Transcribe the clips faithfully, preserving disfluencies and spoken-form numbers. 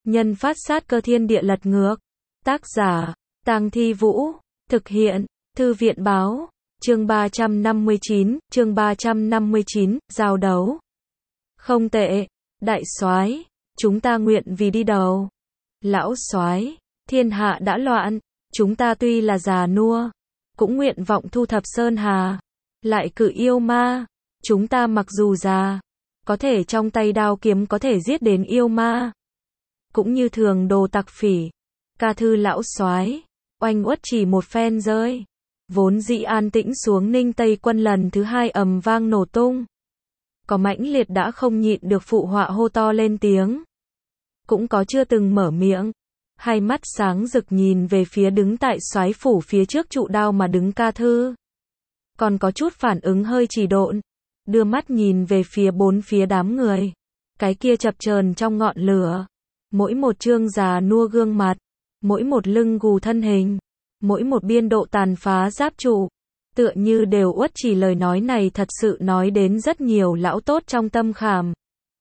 Nhân phát sát cơ thiên địa lật ngược. Tác giả, Tang Thi Vũ. Thực hiện, Thư viện báo. Chương ba trăm năm mươi chín, chương ba trăm năm mươi chín, giao đấu. Không tệ, đại soái, chúng ta nguyện vì đi đầu. Lão soái, thiên hạ đã loạn, chúng ta tuy là già nua, cũng nguyện vọng thu thập sơn hà, lại cự yêu ma. Chúng ta mặc dù già, có thể trong tay đao kiếm có thể giết đến yêu ma. Cũng như thường đồ tặc phỉ. Ca thư lão soái, oanh uất chỉ một phen rơi. Vốn dĩ an tĩnh xuống Ninh Tây quân lần thứ hai ầm vang nổ tung. Có mãnh liệt đã không nhịn được phụ họa hô to lên tiếng. Cũng có chưa từng mở miệng. Hai mắt sáng rực nhìn về phía đứng tại soái phủ phía trước trụ đao mà đứng Ca thư. Còn có chút phản ứng hơi trì độn. Đưa mắt nhìn về phía bốn phía đám người. Cái kia chập chờn trong ngọn lửa. Mỗi một trương già nua gương mặt. Mỗi một lưng gù thân hình. Mỗi một biên độ tàn phá giáp trụ. Tựa như đều uất chỉ lời nói này thật sự nói đến rất nhiều lão tốt trong tâm khảm.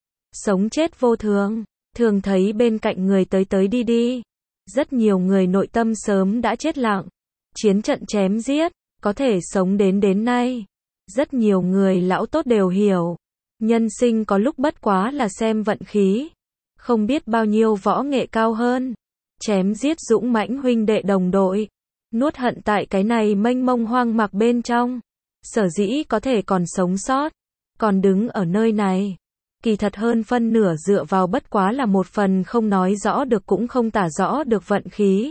Sống chết vô thường. Thường thấy bên cạnh người tới tới đi đi. Rất nhiều người nội tâm sớm đã chết lặng. Chiến trận chém giết. Có thể sống đến đến nay. Rất nhiều người lão tốt đều hiểu. Nhân sinh có lúc bất quá là xem vận khí. Không biết bao nhiêu võ nghệ cao hơn. Chém giết dũng mãnh huynh đệ đồng đội. Nuốt hận tại cái này mênh mông hoang mạc bên trong. Sở dĩ có thể còn sống sót. Còn đứng ở nơi này. Kỳ thật hơn phân nửa dựa vào bất quá là một phần không nói rõ được cũng không tả rõ được vận khí.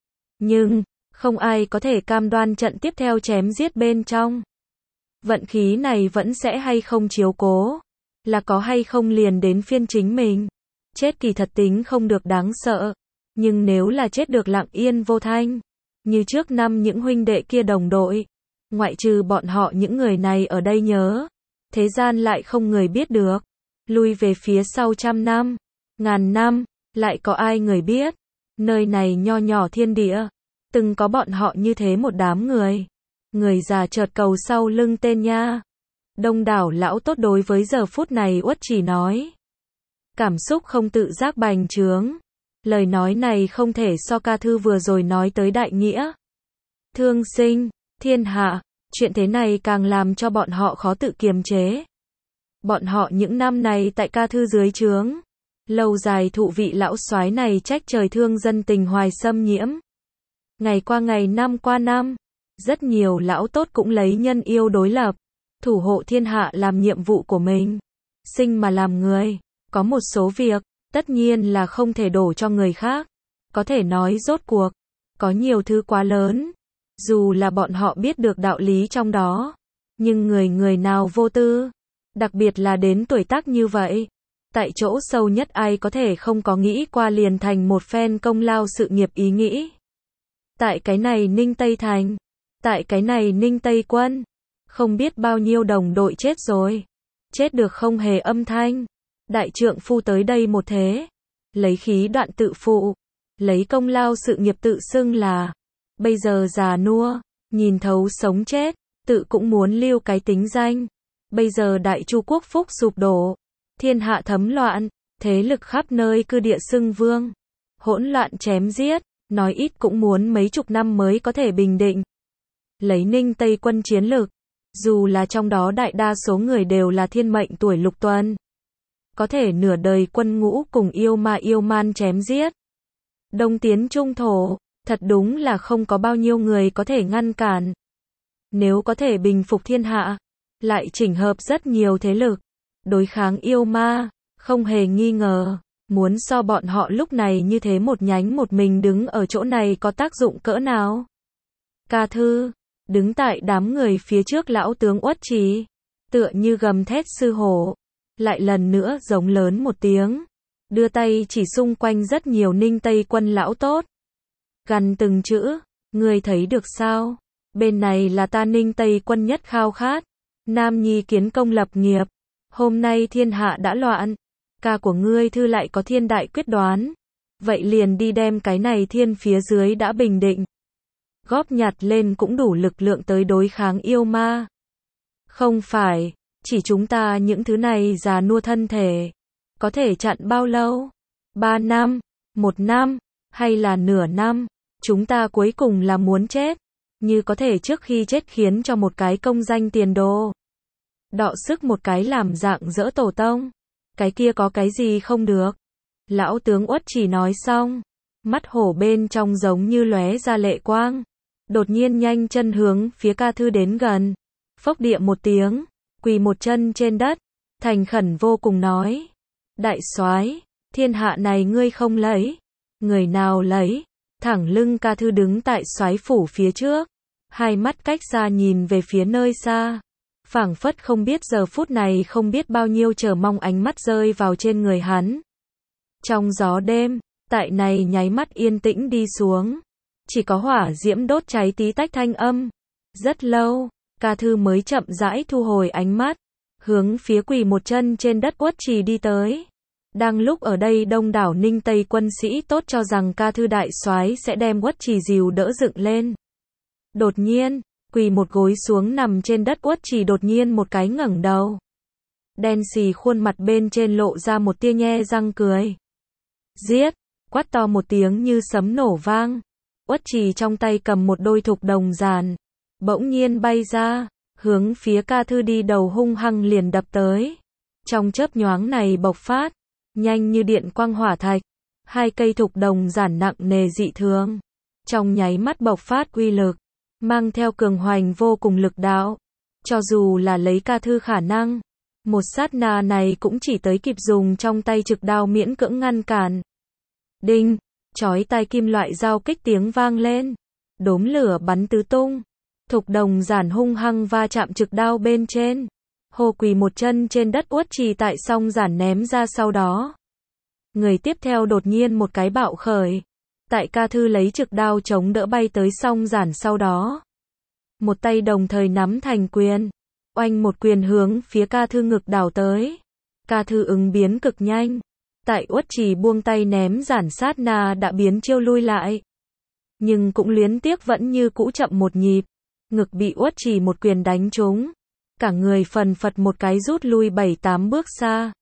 Nhưng, không ai có thể cam đoan trận tiếp theo chém giết bên trong. Vận khí này vẫn sẽ hay không chiếu cố. Là có hay không liền đến phiên chính mình. Chết kỳ thật tính không được đáng sợ. Nhưng nếu là chết được lặng yên vô thanh. Như trước năm những huynh đệ kia đồng đội. Ngoại trừ bọn họ những người này ở đây nhớ. Thế gian lại không người biết được. Lui về phía sau trăm năm. Ngàn năm. Lại có ai người biết. Nơi này nho nhỏ thiên địa. Từng có bọn họ như thế một đám người. Người già chợt cầu sau lưng tên nha. Đông đảo lão tốt đối với giờ phút này uất chỉ nói. Cảm xúc không tự giác bành trướng. Lời nói này không thể so Ca thư vừa rồi nói tới đại nghĩa. Thương sinh, thiên hạ, chuyện thế này càng làm cho bọn họ khó tự kiềm chế. Bọn họ những năm này tại Ca thư dưới trướng. Lâu dài thụ vị lão soái này trách trời thương dân tình hoài xâm nhiễm. Ngày qua ngày năm qua năm. Rất nhiều lão tốt cũng lấy nhân yêu đối lập. Thủ hộ thiên hạ làm nhiệm vụ của mình. Sinh mà làm người. Có một số việc. Tất nhiên là không thể đổ cho người khác. Có thể nói rốt cuộc. Có nhiều thứ quá lớn. Dù là bọn họ biết được đạo lý trong đó. Nhưng người người nào vô tư. Đặc biệt là đến tuổi tác như vậy. Tại chỗ sâu nhất ai có thể không có nghĩ qua liền thành một phen công lao sự nghiệp ý nghĩ. Tại cái này Ninh Tây Thành. Tại cái này Ninh Tây Quân. Không biết bao nhiêu đồng đội chết rồi. Chết được không hề âm thanh. Đại trượng phu tới đây một thế. Lấy khí đoạn tự phụ. Lấy công lao sự nghiệp tự xưng là. Bây giờ già nua. Nhìn thấu sống chết. Tự cũng muốn lưu cái tính danh. Bây giờ đại chu quốc phúc sụp đổ. Thiên hạ thấm loạn. Thế lực khắp nơi cư địa xưng vương. Hỗn loạn chém giết. Nói ít cũng muốn mấy chục năm mới có thể bình định. Lấy Ninh Tây quân chiến lực. Dù là trong đó đại đa số người đều là thiên mệnh tuổi lục tuần. Có thể nửa đời quân ngũ cùng yêu ma yêu man chém giết. Đông tiến trung thổ. Thật đúng là không có bao nhiêu người có thể ngăn cản. Nếu có thể bình phục thiên hạ. Lại chỉnh hợp rất nhiều thế lực. Đối kháng yêu ma. Không hề nghi ngờ. Muốn so bọn họ lúc này như thế một nhánh một mình đứng ở chỗ này có tác dụng cỡ nào. Ca thư. Đứng tại đám người phía trước lão tướng uất chỉ. Tựa như gầm thét sư hổ. Lại lần nữa giống lớn một tiếng. Đưa tay chỉ xung quanh rất nhiều Ninh Tây quân lão tốt. Gằn từng chữ. Người thấy được sao? Bên này là ta Ninh Tây quân nhất khao khát. Nam nhi kiến công lập nghiệp. Hôm nay thiên hạ đã loạn. Ca của ngươi thư lại có thiên đại quyết đoán. Vậy liền đi đem cái này thiên phía dưới đã bình định. Góp nhặt lên cũng đủ lực lượng tới đối kháng yêu ma. Không phải, chỉ chúng ta những thứ này già nua thân thể. Có thể chặn bao lâu? Ba năm, Một năm, hay là nửa năm, chúng ta cuối cùng là muốn chết, như có thể trước khi chết khiến cho một cái công danh tiền đồ. Đọ sức một cái làm dạng dỡ tổ tông. Cái kia có cái gì không được. Lão tướng Uất Trì nói xong, mắt hổ bên trong giống như lóe ra lệ quang. Đột nhiên nhanh chân hướng phía Ca Thư đến gần. Phốc địa một tiếng, quỳ một chân trên đất, thành khẩn vô cùng nói. Đại soái, thiên hạ này ngươi không lấy. Người nào lấy? Thẳng lưng Ca Thư đứng tại soái phủ phía trước. Hai mắt cách xa nhìn về phía nơi xa. Phảng phất không biết giờ phút này không biết bao nhiêu chờ mong ánh mắt rơi vào trên người hắn. Trong gió đêm, tại này nháy mắt yên tĩnh đi xuống. Chỉ có hỏa diễm đốt cháy tí tách thanh âm. Rất lâu, Ca Thư mới chậm rãi thu hồi ánh mắt, hướng phía quỳ một chân trên đất Uất Trì đi tới. Đang lúc ở đây đông đảo Ninh Tây quân sĩ tốt cho rằng Ca Thư đại soái sẽ đem Uất Trì dìu đỡ dựng lên. Đột nhiên, quỳ một gối xuống nằm trên đất Uất Trì đột nhiên một cái ngẩng đầu. Đen xì khuôn mặt bên trên lộ ra một tia nhe răng cười. Giết, quát to một tiếng như sấm nổ vang. Uất Trì trong tay cầm một đôi thục đồng giàn, bỗng nhiên bay ra, hướng phía Ca Thư đi đầu hung hăng liền đập tới. Trong chớp nhoáng này bộc phát, nhanh như điện quang hỏa thạch, hai cây thục đồng giản nặng nề dị thường, trong nháy mắt bộc phát uy lực, mang theo cường hoành vô cùng lực đạo. Cho dù là lấy Ca Thư khả năng, một sát na này cũng chỉ tới kịp dùng trong tay trực đao miễn cưỡng ngăn cản. Đinh, chói tai kim loại giao kích tiếng vang lên, đốm lửa bắn tứ tung, thục đồng giản hung hăng va chạm trực đao bên trên. Hồ quỳ một chân trên đất Uất Trì tại song giản ném ra sau đó. Người tiếp theo đột nhiên một cái bạo khởi. Tại Ca Thư lấy trực đao chống đỡ bay tới song giản sau đó. Một tay đồng thời nắm thành quyền. Oanh một quyền hướng phía Ca Thư ngực đảo tới. Ca Thư ứng biến cực nhanh. Tại Uất Trì buông tay ném giản sát na đã biến chiêu lui lại. Nhưng cũng luyến tiếc vẫn như cũ chậm một nhịp. Ngực bị Uất Trì một quyền đánh trúng. Cả người phần phật một cái rút lui bảy tám bước xa.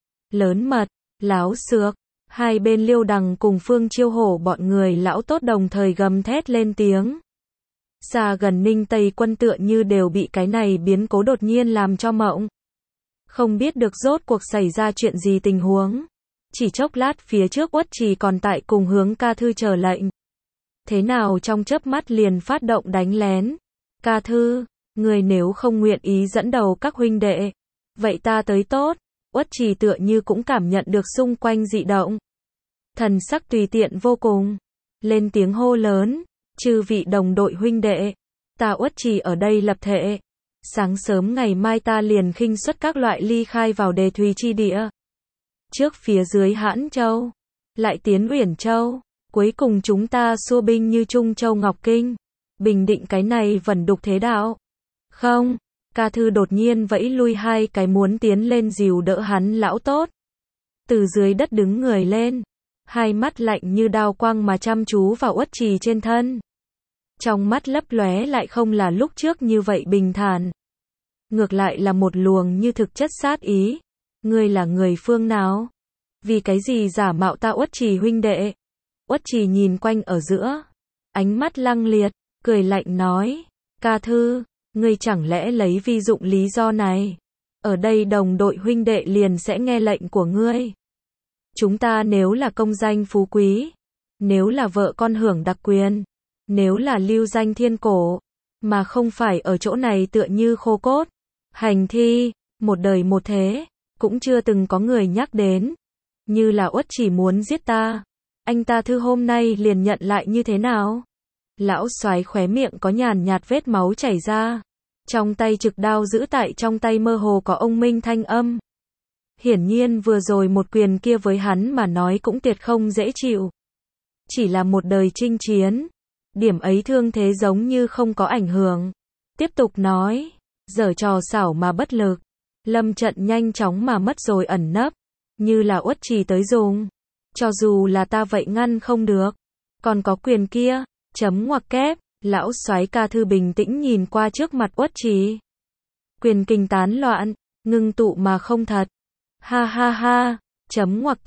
Lớn mật, láo xược, hai bên Liêu Đằng cùng Phương Chiêu Hổ bọn người lão tốt đồng thời gầm thét lên tiếng. Xa gần Ninh Tây quân tựa như đều bị cái này biến cố đột nhiên làm cho mộng. Không biết được rốt cuộc xảy ra chuyện gì tình huống. Chỉ chốc lát phía trước Uất Trì còn tại cùng hướng Ca Thư chờ lệnh. Thế nào trong chớp mắt liền phát động đánh lén. Ca Thư, người nếu không nguyện ý dẫn đầu các huynh đệ, vậy ta tới tốt. Uất Trì tựa như cũng cảm nhận được xung quanh dị động. Thần sắc tùy tiện vô cùng. Lên tiếng hô lớn. Chư vị đồng đội huynh đệ. Ta Uất Trì ở đây lập thệ. Sáng sớm ngày mai ta liền khinh xuất các loại ly khai vào Đề Thùy chi địa. Trước phía dưới Hãn Châu. Lại tiến Uyển Châu. Cuối cùng chúng ta xua binh như Trung Châu Ngọc Kinh. Bình định cái này vẩn đục thế đạo. Không. Ca Thư đột nhiên vẫy lui hai cái muốn tiến lên dìu đỡ hắn lão tốt. Từ dưới đất đứng người lên. Hai mắt lạnh như đao quang mà chăm chú vào Uất Trì trên thân. Trong mắt lấp lóe lại không là lúc trước như vậy bình thản. Ngược lại là một luồng như thực chất sát ý. Ngươi là người phương nào? Vì cái gì giả mạo ta Uất Trì huynh đệ? Uất Trì nhìn quanh ở giữa. Ánh mắt lăng liệt, cười lạnh nói. Ca Thư, ngươi chẳng lẽ lấy vi dụng lý do này? Ở đây đồng đội huynh đệ liền sẽ nghe lệnh của ngươi. Chúng ta nếu là công danh phú quý, nếu là vợ con hưởng đặc quyền, nếu là lưu danh thiên cổ, mà không phải ở chỗ này tựa như khô cốt, hành thi, một đời một thế, cũng chưa từng có người nhắc đến. Như là Uất Trì muốn giết ta, anh ta Thư hôm nay liền nhận lại như thế nào? Lão soái khóe miệng có nhàn nhạt vết máu chảy ra. Trong tay trực đao giữ tại trong tay mơ hồ có ông minh thanh âm. Hiển nhiên vừa rồi một quyền kia với hắn mà nói cũng tuyệt không dễ chịu. Chỉ là một đời chinh chiến. Điểm ấy thương thế giống như không có ảnh hưởng. Tiếp tục nói. Giở trò xảo mà bất lực. Lâm trận nhanh chóng mà mất rồi ẩn nấp. Như là Uất Trì tới dùng. Cho dù là ta vậy ngăn không được. Còn có quyền kia. Chấm ngoặc kép. Lão soái Ca Thư bình tĩnh nhìn qua trước mặt Uất Trì. Quyền kinh tán loạn. Ngưng tụ mà không thật. Ha ha ha. Chấm ngoặc kép.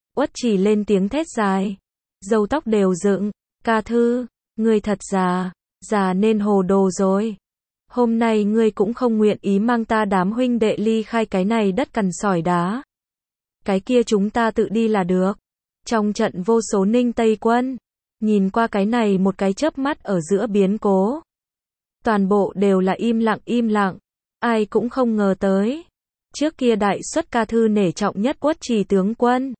Uất Trì lên tiếng thét dài. Râu tóc đều dựng. Ca Thư, ngươi thật già, già nên hồ đồ rồi. Hôm nay ngươi cũng không nguyện ý mang ta đám huynh đệ ly khai cái này đất cằn sỏi đá. Cái kia chúng ta tự đi là được. Trong trận vô số Ninh Tây quân, nhìn qua cái này một cái chớp mắt ở giữa biến cố. Toàn bộ đều là im lặng im lặng, ai cũng không ngờ tới. Trước kia đại xuất Ca Thư nể trọng nhất Uất Trì tướng quân.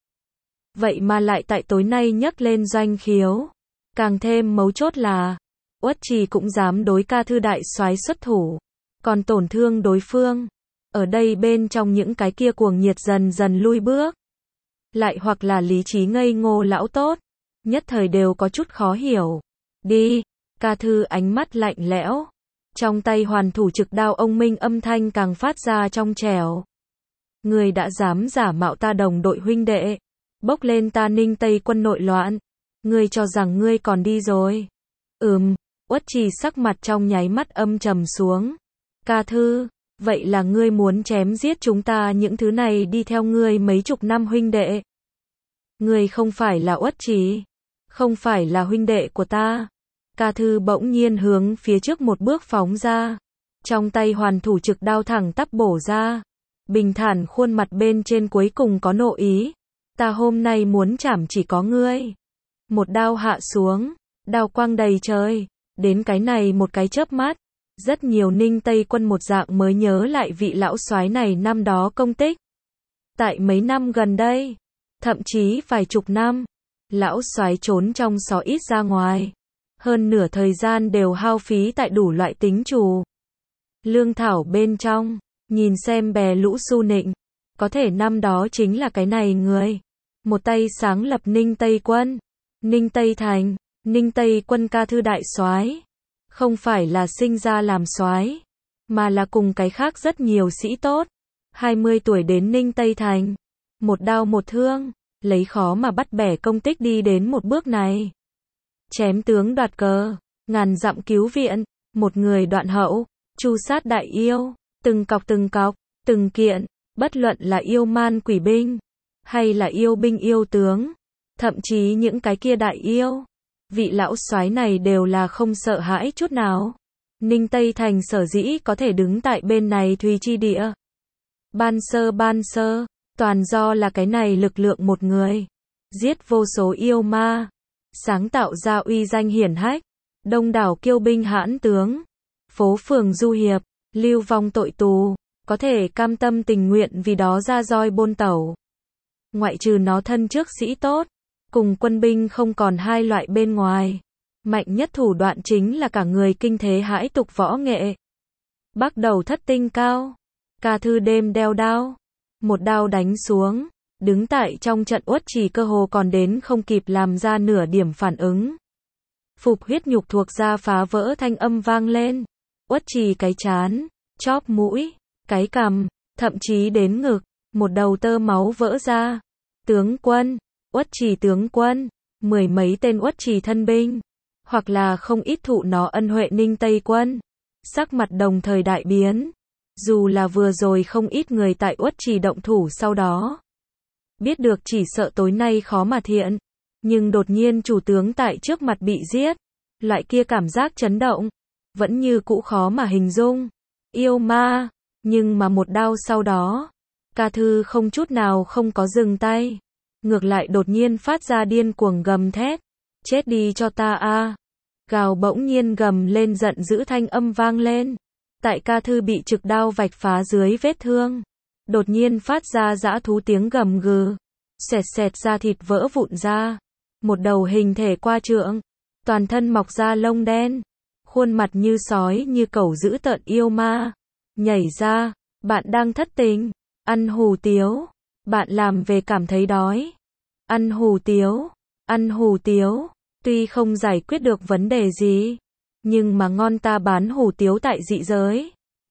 Vậy mà lại tại tối nay nhấc lên doanh khiếu. Càng thêm mấu chốt là, Uất Trì cũng dám đối Ca Thư đại soái xuất thủ, còn tổn thương đối phương. Ở đây bên trong những cái kia cuồng nhiệt dần dần lui bước. Lại hoặc là lý trí ngây ngô lão tốt, nhất thời đều có chút khó hiểu. Đi, Ca Thư ánh mắt lạnh lẽo. Trong tay hoàn thủ trực đao ông minh âm thanh càng phát ra trong trẻo. Người đã dám giả mạo ta đồng đội huynh đệ, bốc lên ta Ninh Tây quân nội loạn. Ngươi cho rằng ngươi còn đi rồi. Ừm, Uất Trì sắc mặt trong nháy mắt âm trầm xuống. Ca Thư, vậy là ngươi muốn chém giết chúng ta những thứ này đi theo ngươi mấy chục năm huynh đệ. Ngươi không phải là Uất Trì, không phải là huynh đệ của ta. Ca Thư bỗng nhiên hướng phía trước một bước phóng ra. Trong tay hoàn thủ trực đao thẳng tắp bổ ra. Bình thản khuôn mặt bên trên cuối cùng có nộ ý. Ta hôm nay muốn chảm chỉ có ngươi. Một đao hạ xuống, đao quang đầy trời. Đến cái này một cái chớp mắt, rất nhiều Ninh Tây quân một dạng mới nhớ lại vị lão soái này năm đó công tích. Tại mấy năm gần đây, thậm chí vài chục năm, lão soái trốn trong xó ít ra ngoài. Hơn nửa thời gian đều hao phí tại đủ loại tính trù. Lương thảo bên trong, nhìn xem bè lũ su nịnh. Có thể năm đó chính là cái này người. Một tay sáng lập Ninh Tây quân. Ninh Tây thành, Ninh Tây quân Ca Thư đại soái. Không phải là sinh ra làm soái, mà là cùng cái khác rất nhiều sĩ tốt. hai mươi tuổi đến Ninh Tây thành. Một đao một thương, lấy khó mà bắt bẻ công tích đi đến một bước này. Chém tướng đoạt cờ, ngàn dặm cứu viện, một người đoạn hậu, chu sát đại yêu, từng cọc từng cọc, từng kiện, bất luận là yêu man quỷ binh, hay là yêu binh yêu tướng, thậm chí những cái kia đại yêu. Vị lão soái này đều là không sợ hãi chút nào. Ninh Tây thành sở dĩ có thể đứng tại bên này Thùy Chi địa. Ban sơ ban sơ, toàn do là cái này lực lượng một người. Giết vô số yêu ma. Sáng tạo ra uy danh hiển hách. Đông đảo kiêu binh hãn tướng. Phố phường du hiệp, lưu vong tội tù. Có thể cam tâm tình nguyện vì đó ra roi bôn tẩu. Ngoại trừ nó thân trước sĩ tốt. Cùng quân binh không còn hai loại bên ngoài. Mạnh nhất thủ đoạn chính là cả người kinh thế hãi tục võ nghệ. Bắt đầu thất tinh cao. Ca Thư đêm đeo đao. Một đao đánh xuống. Đứng tại trong trận Uất Trì cơ hồ còn đến không kịp làm ra nửa điểm phản ứng. Phục huyết nhục thuộc ra phá vỡ thanh âm vang lên. Uất Trì cái chán, chóp mũi, cái cằm, thậm chí đến ngực. Một đầu tơ máu vỡ ra. Tướng quân. Uất Trì tướng quân, mười mấy tên Uất Trì thân binh, hoặc là không ít thụ nó ân huệ Ninh Tây quân, sắc mặt đồng thời đại biến. Dù là vừa rồi không ít người tại Uất Trì động thủ sau đó, biết được chỉ sợ tối nay khó mà thiện, nhưng đột nhiên chủ tướng tại trước mặt bị giết, loại kia cảm giác chấn động, vẫn như cũ khó mà hình dung. Yêu ma, nhưng mà một đao sau đó, Ca Thư không chút nào không có dừng tay. Ngược lại đột nhiên phát ra điên cuồng gầm thét. Chết đi cho ta a. Gào bỗng nhiên gầm lên giận dữ thanh âm vang lên. Tại Ca Thư bị trực đao vạch phá dưới vết thương. Đột nhiên phát ra dã thú tiếng gầm gừ. Xẹt xẹt ra thịt vỡ vụn ra. Một đầu hình thể qua trượng. Toàn thân mọc ra lông đen. Khuôn mặt như sói như cẩu dữ tợn yêu ma. Nhảy ra. Bạn đang thất tình. Ăn hủ tiếu. Bạn làm về cảm thấy đói. Ăn hủ tiếu, ăn hủ tiếu, tuy không giải quyết được vấn đề gì, nhưng mà ngon ta bán hủ tiếu tại dị giới.